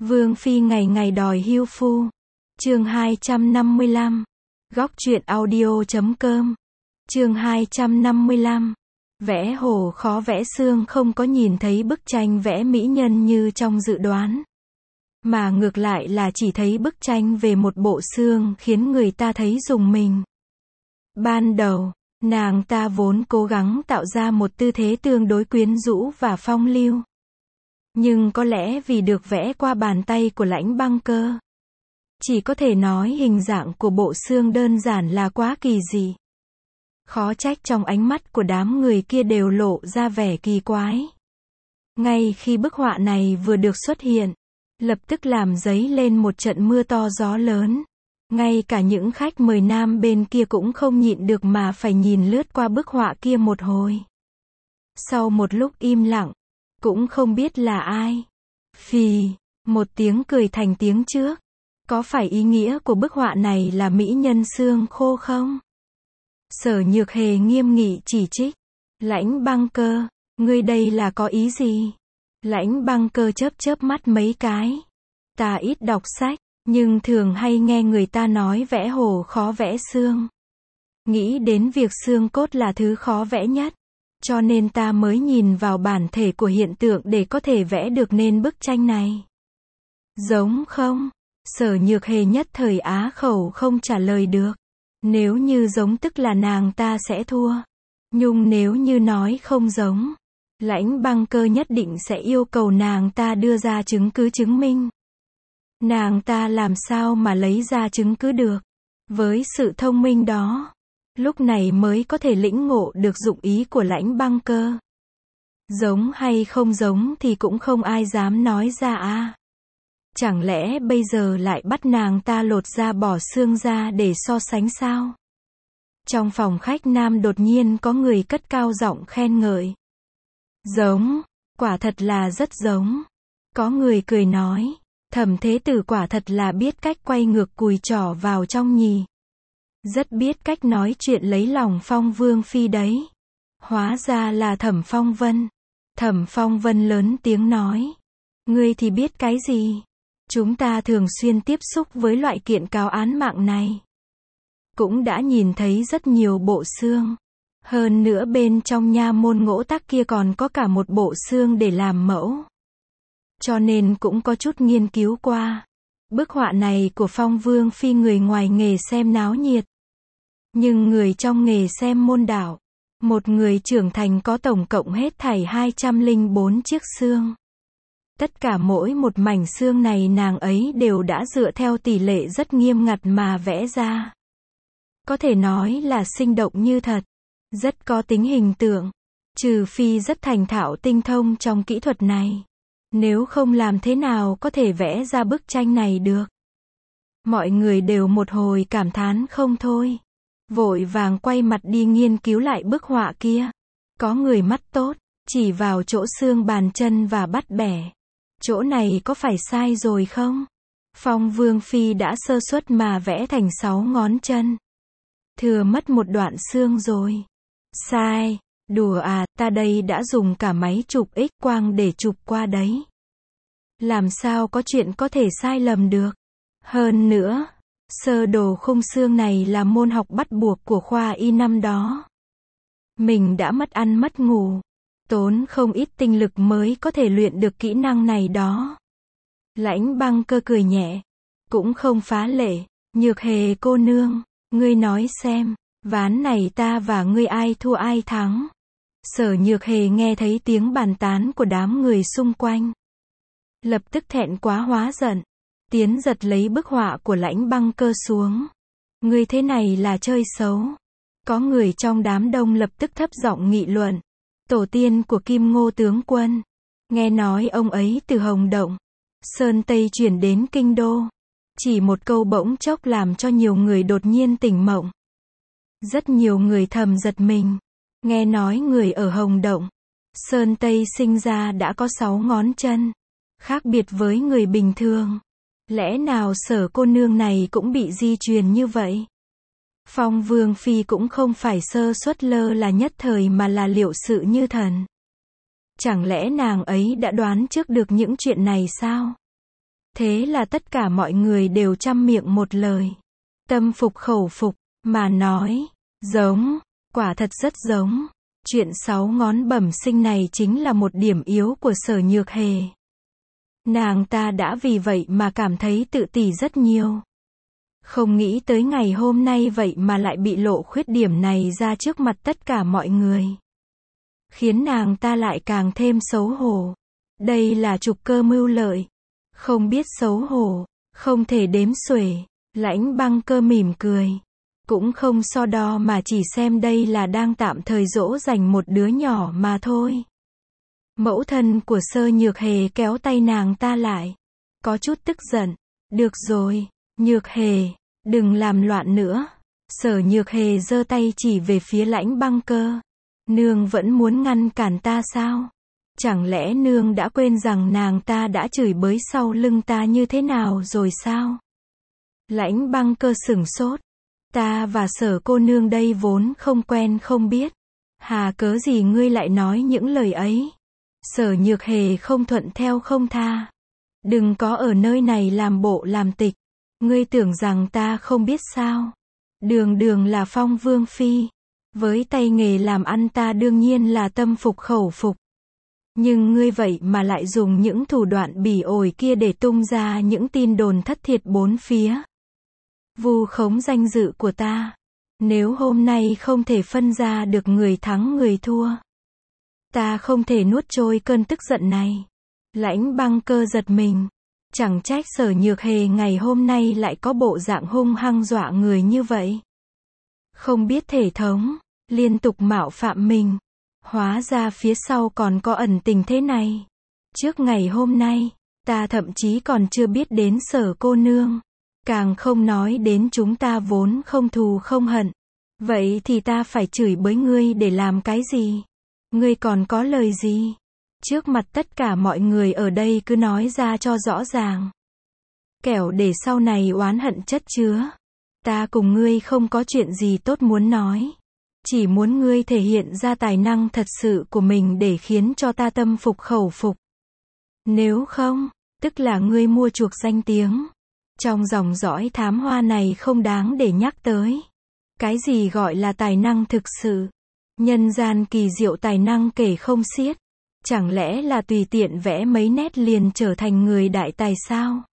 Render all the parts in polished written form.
Vương phi ngày ngày đòi hưu phu. Chương 255. Góc truyện audio.com. Chương 255. Vẽ hồ khó vẽ xương, không có nhìn thấy bức tranh vẽ mỹ nhân như trong dự đoán, mà ngược lại là chỉ thấy bức tranh về một bộ xương khiến người ta thấy rùng mình. Ban đầu, nàng ta vốn cố gắng tạo ra một tư thế tương đối quyến rũ và phong lưu. Nhưng có lẽ vì được vẽ qua bàn tay của Lãnh Băng Cơ, chỉ có thể nói hình dạng của bộ xương đơn giản là quá kỳ dị. Khó trách trong ánh mắt của đám người kia đều lộ ra vẻ kỳ quái. Ngay khi bức họa này vừa được xuất hiện, lập tức làm dấy lên một trận mưa to gió lớn. Ngay cả những khách mời nam bên kia cũng không nhịn được mà phải nhìn lướt qua bức họa kia một hồi. Sau một lúc im lặng, cũng không biết là ai, phì, một tiếng cười thành tiếng trước. Có phải ý nghĩa của bức họa này là mỹ nhân xương khô không? Sở Nhược Hề nghiêm nghị chỉ trích. Lãnh Băng Cơ, ngươi đây là có ý gì? Lãnh Băng Cơ chớp chớp mắt mấy cái. Ta ít đọc sách, nhưng thường hay nghe người ta nói vẽ hồ khó vẽ xương. Nghĩ đến việc xương cốt là thứ khó vẽ nhất, cho nên ta mới nhìn vào bản thể của hiện tượng để có thể vẽ được nên bức tranh này. Giống không? Sở Nhược Hề nhất thời á khẩu không trả lời được. Nếu như giống tức là nàng ta sẽ thua. Nhưng nếu như nói không giống, Lãnh Băng Cơ nhất định sẽ yêu cầu nàng ta đưa ra chứng cứ chứng minh. Nàng ta làm sao mà lấy ra chứng cứ được? Với sự thông minh đó, lúc này mới có thể lĩnh ngộ được dụng ý của Lãnh Băng Cơ. Giống hay không giống thì cũng không ai dám nói ra à. Chẳng lẽ bây giờ lại bắt nàng ta lột da bỏ xương ra để so sánh sao? Trong phòng khách nam đột nhiên có người cất cao giọng khen ngợi. Giống, quả thật là rất giống. Có người cười nói, Thẩm Thế Tử quả thật là biết cách quay ngược cùi trỏ vào trong nhì. Rất biết cách nói chuyện lấy lòng Phong Vương phi đấy. Hóa ra là Thẩm Phong Vân. Thẩm Phong Vân lớn tiếng nói, ngươi thì biết cái gì? Chúng ta thường xuyên tiếp xúc với loại kiện cáo án mạng này, cũng đã nhìn thấy rất nhiều bộ xương. Hơn nữa bên trong nha môn Ngỗ Tắc kia còn có cả một bộ xương để làm mẫu. Cho nên cũng có chút nghiên cứu qua. Bức họa này của Phong Vương phi người ngoài nghề xem náo nhiệt, nhưng người trong nghề xem môn đạo. Một người trưởng thành có tổng cộng hết thảy 204 chiếc xương. Tất cả mỗi một mảnh xương này nàng ấy đều đã dựa theo tỷ lệ rất nghiêm ngặt mà vẽ ra. Có thể nói là sinh động như thật, rất có tính hình tượng. Trừ phi rất thành thạo tinh thông trong kỹ thuật này, nếu không làm thế nào có thể vẽ ra bức tranh này được. Mọi người đều một hồi cảm thán không thôi, vội vàng quay mặt đi nghiên cứu lại bức họa kia. Có người mắt tốt, chỉ vào chỗ xương bàn chân và bắt bẻ. Chỗ này có phải sai rồi không? Phong Vương phi đã sơ suất mà vẽ thành 6 ngón chân. Thừa mất một đoạn xương rồi. Sai, đùa à, ta đây đã dùng cả máy chụp X-quang để chụp qua đấy. Làm sao có chuyện có thể sai lầm được? Hơn nữa, sơ đồ khung xương này là môn học bắt buộc của khoa y năm đó. Mình đã mất ăn mất ngủ, tốn không ít tinh lực mới có thể luyện được kỹ năng này đó. Lãnh Băng Cơ cười nhẹ, cũng không phá lệ. Nhược Hề cô nương, ngươi nói xem, ván này ta và ngươi ai thua ai thắng? Sở Nhược Hề nghe thấy tiếng bàn tán của đám người xung quanh, lập tức thẹn quá hóa giận, tiến giật lấy bức họa của Lãnh Băng Cơ xuống. Ngươi thế này là chơi xấu. Có người trong đám đông lập tức thấp giọng nghị luận. Tổ tiên của Kim Ngô tướng quân, nghe nói ông ấy từ Hồng Động, Sơn Tây chuyển đến Kinh Đô. Chỉ một câu bỗng chốc làm cho nhiều người đột nhiên tỉnh mộng. Rất nhiều người thầm giật mình. Nghe nói người ở Hồng Động, Sơn Tây sinh ra đã có 6 ngón chân, khác biệt với người bình thường. Lẽ nào Sở cô nương này cũng bị di truyền như vậy? Phong Vương phi cũng không phải sơ suất lơ là nhất thời mà là liệu sự như thần. Chẳng lẽ nàng ấy đã đoán trước được những chuyện này sao? Thế là tất cả mọi người đều trăm miệng một lời. Tâm phục khẩu phục, mà nói, giống, quả thật rất giống. Chuyện 6 ngón bẩm sinh này chính là một điểm yếu của Sở Nhược Hề. Nàng ta đã vì vậy mà cảm thấy tự ti rất nhiều. Không nghĩ tới ngày hôm nay vậy mà lại bị lộ khuyết điểm này ra trước mặt tất cả mọi người. Khiến nàng ta lại càng thêm xấu hổ. Đây là trục cơ mưu lợi. Không biết xấu hổ, không thể đếm xuể. Lãnh Băng Cơ mỉm cười. Cũng không so đo mà chỉ xem đây là đang tạm thời dỗ dành một đứa nhỏ mà thôi. Mẫu thân của Sở Nhược Hề kéo tay nàng ta lại. Có chút tức giận. Được rồi, Nhược Hề, đừng làm loạn nữa. Sở Nhược Hề giơ tay chỉ về phía Lãnh Băng Cơ. Nương vẫn muốn ngăn cản ta sao? Chẳng lẽ nương đã quên rằng nàng ta đã chửi bới sau lưng ta như thế nào rồi sao? Lãnh Băng Cơ sửng sốt. Ta và Sở cô nương đây vốn không quen không biết. Hà cớ gì ngươi lại nói những lời ấy? Sở Nhược Hề không thuận theo không tha. Đừng có ở nơi này làm bộ làm tịch. Ngươi tưởng rằng ta không biết sao? Đường đường là Phong Vương Phi. Với tay nghề làm ăn ta đương nhiên là tâm phục khẩu phục. Nhưng ngươi vậy mà lại dùng những thủ đoạn bỉ ổi kia để tung ra những tin đồn thất thiệt bốn phía. Vu khống danh dự của ta. Nếu hôm nay không thể phân ra được người thắng người thua, ta không thể nuốt trôi cơn tức giận này. Lãnh Băng Cơ giật mình. Chẳng trách Sở Nhược Hề ngày hôm nay lại có bộ dạng hung hăng dọa người như vậy. Không biết thể thống, liên tục mạo phạm mình. Hóa ra phía sau còn có ẩn tình thế này. Trước ngày hôm nay, ta thậm chí còn chưa biết đến Sở cô nương. Càng không nói đến chúng ta vốn không thù không hận. Vậy thì ta phải chửi bới ngươi để làm cái gì? Ngươi còn có lời gì? Trước mặt tất cả mọi người ở đây cứ nói ra cho rõ ràng. Kẻo để sau này oán hận chất chứa. Ta cùng ngươi không có chuyện gì tốt muốn nói. Chỉ muốn ngươi thể hiện ra tài năng thật sự của mình để khiến cho ta tâm phục khẩu phục. Nếu không, tức là ngươi mua chuộc danh tiếng. Trong dòng dõi thám hoa này không đáng để nhắc tới. Cái gì gọi là tài năng thực sự? Nhân gian kỳ diệu tài năng kể không xiết. Chẳng lẽ là tùy tiện vẽ mấy nét liền trở thành người đại tài sao?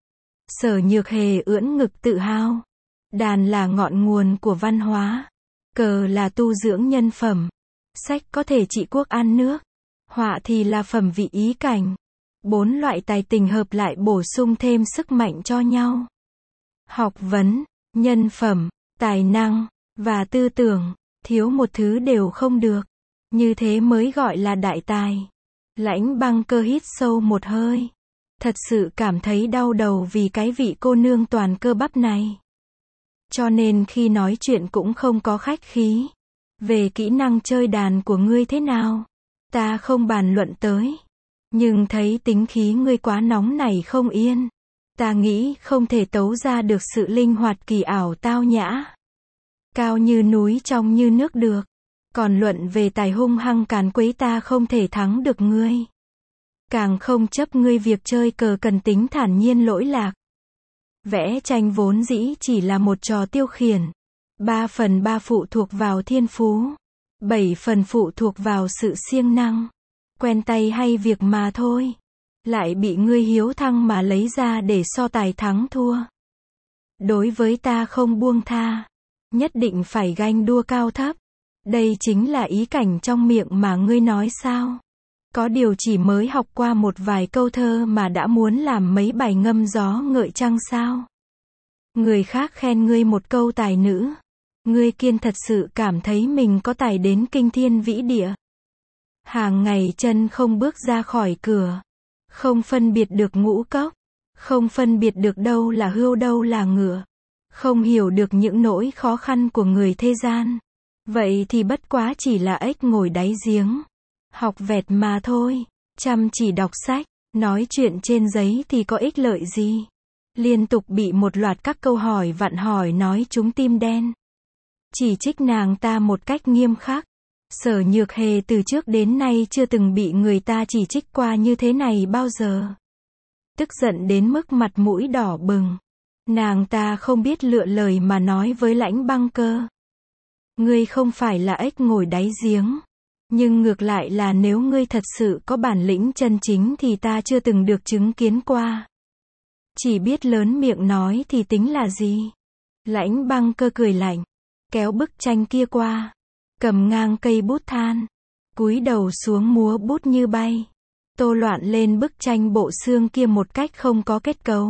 Sở Nhược Hề ưỡn ngực tự hào. Đàn là ngọn nguồn của văn hóa. Cờ là tu dưỡng nhân phẩm. Sách có thể trị quốc an nước. Họa thì là phẩm vị ý cảnh. 4 loại tài tình hợp lại bổ sung thêm sức mạnh cho nhau. Học vấn, nhân phẩm, tài năng, và tư tưởng, thiếu một thứ đều không được. Như thế mới gọi là đại tài. Lãnh Băng Cơ hít sâu một hơi. Thật sự cảm thấy đau đầu vì cái vị cô nương toàn cơ bắp này. Cho nên khi nói chuyện cũng không có khách khí. Về kỹ năng chơi đàn của ngươi thế nào? Ta không bàn luận tới. Nhưng thấy tính khí ngươi quá nóng nảy không yên. Ta nghĩ không thể tấu ra được sự linh hoạt kỳ ảo tao nhã. Cao như núi trong như nước được. Còn luận về tài hung hăng càn quấy ta không thể thắng được ngươi. Càng không chấp ngươi việc chơi cờ cần tính thản nhiên lỗi lạc. Vẽ tranh vốn dĩ chỉ là một trò tiêu khiển. 3/3 phụ thuộc vào thiên phú. 7 phần phụ thuộc vào sự siêng năng. Quen tay hay việc mà thôi. Lại bị ngươi hiếu thăng mà lấy ra để so tài thắng thua. Đối với ta không buông tha. Nhất định phải ganh đua cao thấp. Đây chính là ý cảnh trong miệng mà ngươi nói sao? Có điều chỉ mới học qua một vài câu thơ mà đã muốn làm mấy bài ngâm gió ngợi trăng sao? Người khác khen ngươi một câu tài nữ. Ngươi kiên thật sự cảm thấy mình có tài đến kinh thiên vĩ địa. Hàng ngày chân không bước ra khỏi cửa. Không phân biệt được ngũ cốc. Không phân biệt được đâu là hươu đâu là ngựa. Không hiểu được những nỗi khó khăn của người thế gian. Vậy thì bất quá chỉ là ếch ngồi đáy giếng. Học vẹt mà thôi. Chăm chỉ đọc sách. Nói chuyện trên giấy thì có ích lợi gì? Liên tục bị một loạt các câu hỏi vặn hỏi nói trúng tim đen. Chỉ trích nàng ta một cách nghiêm khắc. Sở Nhược Hề từ trước đến nay chưa từng bị người ta chỉ trích qua như thế này bao giờ. tức giận đến mức mặt mũi đỏ bừng. Nàng ta không biết lựa lời mà nói với Lãnh Băng Cơ. Ngươi không phải là ếch ngồi đáy giếng. Nhưng ngược lại là nếu ngươi thật sự có bản lĩnh chân chính thì ta chưa từng được chứng kiến qua. Chỉ biết lớn miệng nói thì tính là gì? Lãnh Băng Cơ cười lạnh, kéo bức tranh kia qua, cầm ngang cây bút than, cúi đầu xuống múa bút như bay, tô loạn lên bức tranh bộ xương kia một cách không có kết cấu.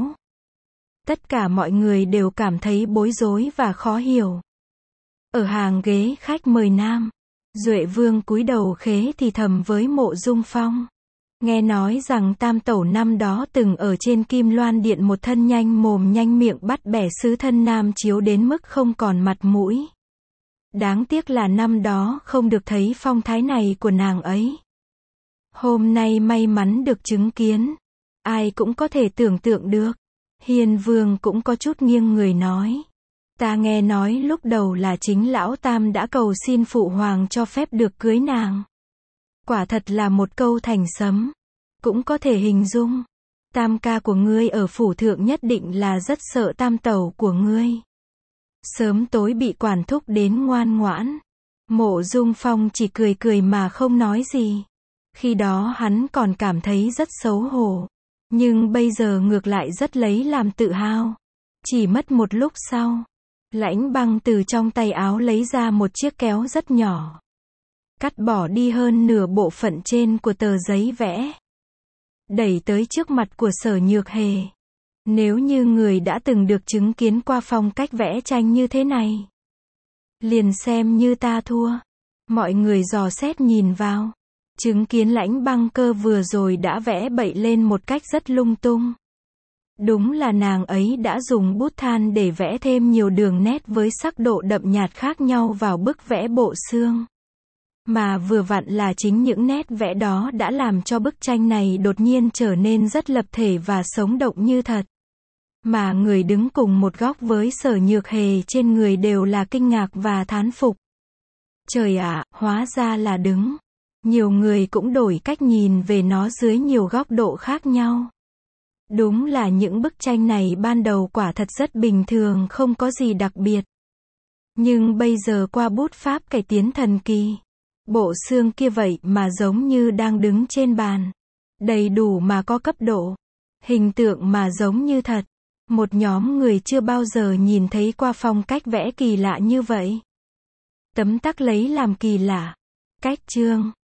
Tất cả mọi người đều cảm thấy bối rối và khó hiểu. Ở hàng ghế khách mời nam, Duệ Vương cúi đầu khế thì thầm với Mộ Dung Phong. Nghe nói rằng Tam Tẩu năm đó từng ở trên Kim Loan Điện một thân nhanh mồm nhanh miệng bắt bẻ sứ thân nam chiếu đến mức không còn mặt mũi. Đáng tiếc là năm đó không được thấy phong thái này của nàng ấy. Hôm nay may mắn được chứng kiến. Ai cũng có thể tưởng tượng được. Hiền Vương cũng có chút nghiêng người nói. Ta nghe nói lúc đầu là chính lão Tam đã cầu xin phụ hoàng cho phép được cưới nàng. Quả thật là một câu thành sấm. Cũng có thể hình dung. Tam ca của ngươi ở phủ thượng nhất định là rất sợ Tam tẩu của ngươi. Sớm tối bị quản thúc đến ngoan ngoãn. Mộ Dung Phong chỉ cười cười mà không nói gì. Khi đó hắn còn cảm thấy rất xấu hổ. Nhưng bây giờ ngược lại rất lấy làm tự hào. Chỉ mất một lúc sau, Lãnh Băng từ trong tay áo lấy ra một chiếc kéo rất nhỏ. Cắt bỏ đi hơn nửa bộ phận trên của tờ giấy vẽ. Đẩy tới trước mặt của Sở Nhược Hề. Nếu như người đã từng được chứng kiến qua phong cách vẽ tranh như thế này, liền xem như ta thua. Mọi người dò xét nhìn vào. Chứng kiến Lãnh Băng Cơ vừa rồi đã vẽ bậy lên một cách rất lung tung. Đúng là nàng ấy đã dùng bút than để vẽ thêm nhiều đường nét với sắc độ đậm nhạt khác nhau vào bức vẽ bộ xương. Mà vừa vặn là chính những nét vẽ đó đã làm cho bức tranh này đột nhiên trở nên rất lập thể và sống động như thật. Mà người đứng cùng một góc với Sở Nhược Hề trên người đều là kinh ngạc và thán phục. Trời ạ, hóa ra là đứng. Nhiều người cũng đổi cách nhìn về nó dưới nhiều góc độ khác nhau. Đúng là những bức tranh này ban đầu quả thật rất bình thường, không có gì đặc biệt. Nhưng bây giờ qua bút pháp cải tiến thần kỳ, bộ xương kia vậy mà giống như đang đứng trên bàn. Đầy đủ mà có cấp độ. Hình tượng mà giống như thật. Một nhóm người chưa bao giờ nhìn thấy qua phong cách vẽ kỳ lạ như vậy. Tấm tắc lấy làm kỳ lạ. Cách chương